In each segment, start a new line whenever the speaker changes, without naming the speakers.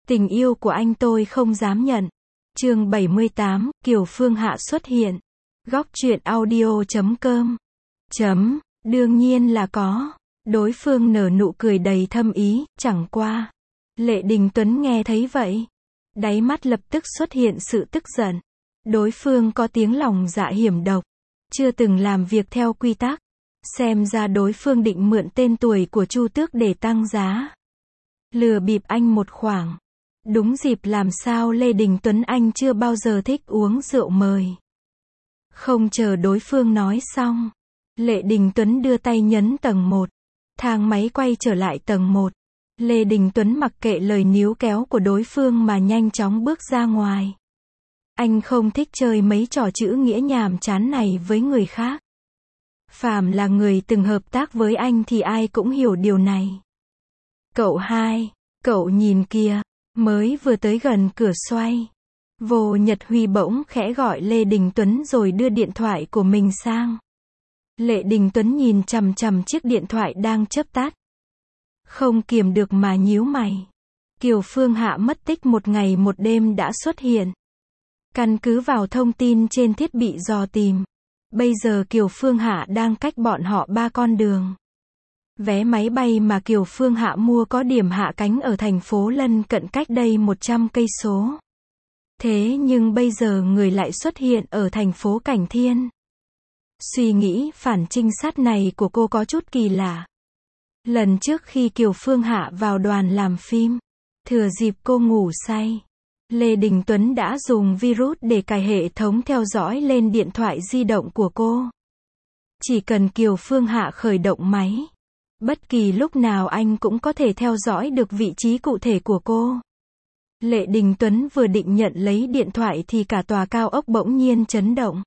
Tình yêu của anh tôi không dám nhận. Chương 78, Kiều Phương Hạ xuất hiện. Góc truyện audio.com. Đương nhiên là có. Đối phương nở nụ cười đầy thâm ý, chẳng qua. Lệ Đình Tuấn nghe thấy vậy. Đáy mắt lập tức xuất hiện sự tức giận. Đối phương có tiếng lòng dạ hiểm độc. Chưa từng làm việc theo quy tắc. Xem ra đối phương định mượn tên tuổi của Chu Tước để tăng giá. Lừa bịp anh một khoảng. Đúng dịp làm sao Lê Đình Tuấn anh chưa bao giờ thích uống rượu mời. Không chờ đối phương nói xong. Lê Đình Tuấn đưa tay nhấn tầng 1. Thang máy quay trở lại tầng 1. Lê Đình Tuấn mặc kệ lời níu kéo của đối phương mà nhanh chóng bước ra ngoài. Anh không thích chơi mấy trò chữ nghĩa nhàm chán này với người khác. Phàm là người từng hợp tác với anh thì ai cũng hiểu điều này. Cậu hai, cậu nhìn kìa, mới vừa tới gần cửa xoay. Vô Nhật Huy bỗng khẽ gọi Lê Đình Tuấn rồi đưa điện thoại của mình sang. Lê Đình Tuấn nhìn chằm chằm chiếc điện thoại đang chớp tắt. Không kiềm được mà nhíu mày. Kiều Phương Hạ mất tích một ngày một đêm đã xuất hiện. Căn cứ vào thông tin trên thiết bị dò tìm. Bây giờ Kiều Phương Hạ đang cách bọn họ 3 con đường. Vé máy bay mà Kiều Phương Hạ mua có điểm hạ cánh ở thành phố lân cận cách đây 100 cây số. Thế nhưng bây giờ người lại xuất hiện ở thành phố Cảnh Thiên. Suy nghĩ phản trinh sát này của cô có chút kỳ lạ. Lần trước khi Kiều Phương Hạ vào đoàn làm phim, thừa dịp cô ngủ say, Lê Đình Tuấn đã dùng virus để cài hệ thống theo dõi lên điện thoại di động của cô. Chỉ cần Kiều Phương Hạ khởi động máy, bất kỳ lúc nào anh cũng có thể theo dõi được vị trí cụ thể của cô. Lê Đình Tuấn vừa định nhận lấy điện thoại thì cả tòa cao ốc bỗng nhiên chấn động.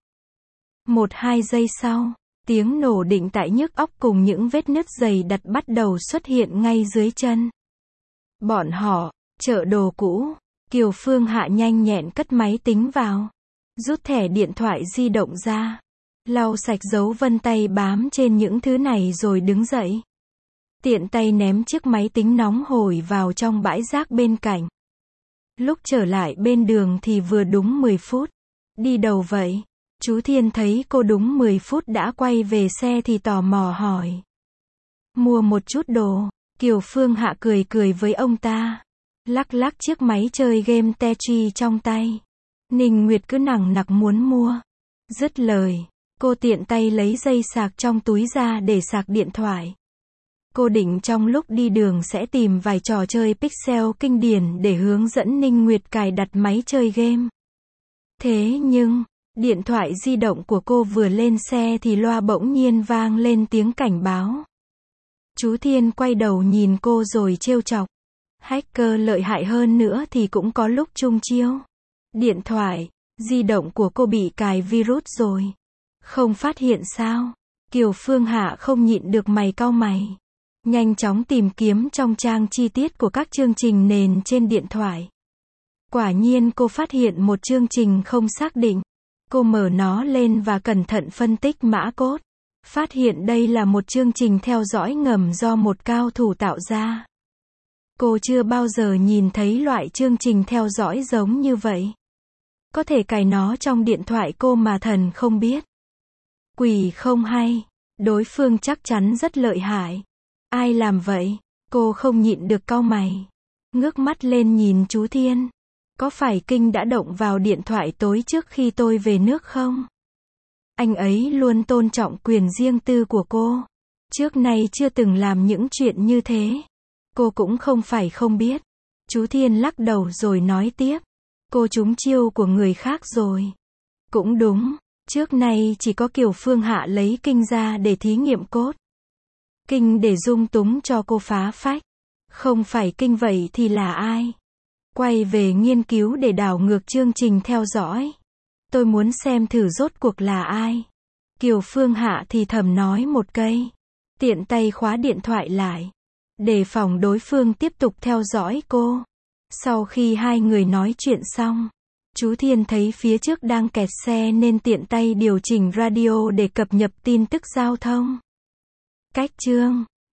1-2 giây sau, tiếng nổ định tại nhức óc cùng những vết nứt dày đặc bắt đầu xuất hiện ngay dưới chân. Bọn họ, chợ đồ cũ. Kiều Phương Hạ nhanh nhẹn cất máy tính vào. Rút thẻ điện thoại di động ra. Lau sạch dấu vân tay bám trên những thứ này rồi đứng dậy. Tiện tay ném chiếc máy tính nóng hổi vào trong bãi rác bên cạnh. Lúc trở lại bên đường thì vừa đúng 10 phút. Đi đâu vậy? Chú Thiên thấy cô đúng 10 phút đã quay về xe thì tò mò hỏi. Mua một chút đồ. Kiều Phương Hạ cười cười với ông ta. Lắc lắc chiếc máy chơi game Tetris trong tay. Ninh Nguyệt cứ nằng nặc muốn mua. Dứt lời, cô tiện tay lấy dây sạc trong túi ra để sạc điện thoại. Cô định trong lúc đi đường sẽ tìm vài trò chơi pixel kinh điển để hướng dẫn Ninh Nguyệt cài đặt máy chơi game. Thế nhưng, điện thoại di động của cô vừa lên xe thì loa bỗng nhiên vang lên tiếng cảnh báo. Chú Thiên quay đầu nhìn cô rồi trêu chọc. Hacker lợi hại hơn nữa thì cũng có lúc chung chiêu. Điện thoại di động của cô bị cài virus rồi. Không phát hiện sao? Kiều Phương Hạ không nhịn được mày cau mày. Nhanh chóng tìm kiếm trong trang chi tiết của các chương trình nền trên điện thoại. Quả nhiên cô phát hiện một chương trình không xác định. Cô mở nó lên và cẩn thận phân tích mã code. Phát hiện đây là một chương trình theo dõi ngầm do một cao thủ tạo ra. Cô chưa bao giờ nhìn thấy loại chương trình theo dõi giống như vậy. Có thể cài nó trong điện thoại cô mà thần không biết. Quỷ không hay. Đối phương chắc chắn rất lợi hại. Ai làm vậy? Cô không nhịn được cau mày. Ngước mắt lên nhìn chú Thiên. Có phải Kinh đã động vào điện thoại tối trước khi tôi về nước không? Anh ấy luôn tôn trọng quyền riêng tư của cô. Trước nay chưa từng làm những chuyện như thế. Cô cũng không phải không biết. Chú Thiên lắc đầu rồi nói tiếp. Cô trúng chiêu của người khác rồi. Cũng đúng. Trước nay chỉ có Kiều Phương Hạ lấy Kinh ra để thí nghiệm code. Kinh để dung túng cho cô phá phách. Không phải Kinh vậy thì là ai? Quay về nghiên cứu để đảo ngược chương trình theo dõi. Tôi muốn xem thử rốt cuộc là ai. Kiều Phương Hạ thì thầm nói một cây. Tiện tay khóa điện thoại lại. Đề phòng đối phương tiếp tục theo dõi cô. Sau khi hai người nói chuyện xong, chú Thiên thấy phía trước đang kẹt xe nên tiện tay điều chỉnh radio để cập nhật tin tức giao thông. Cách chương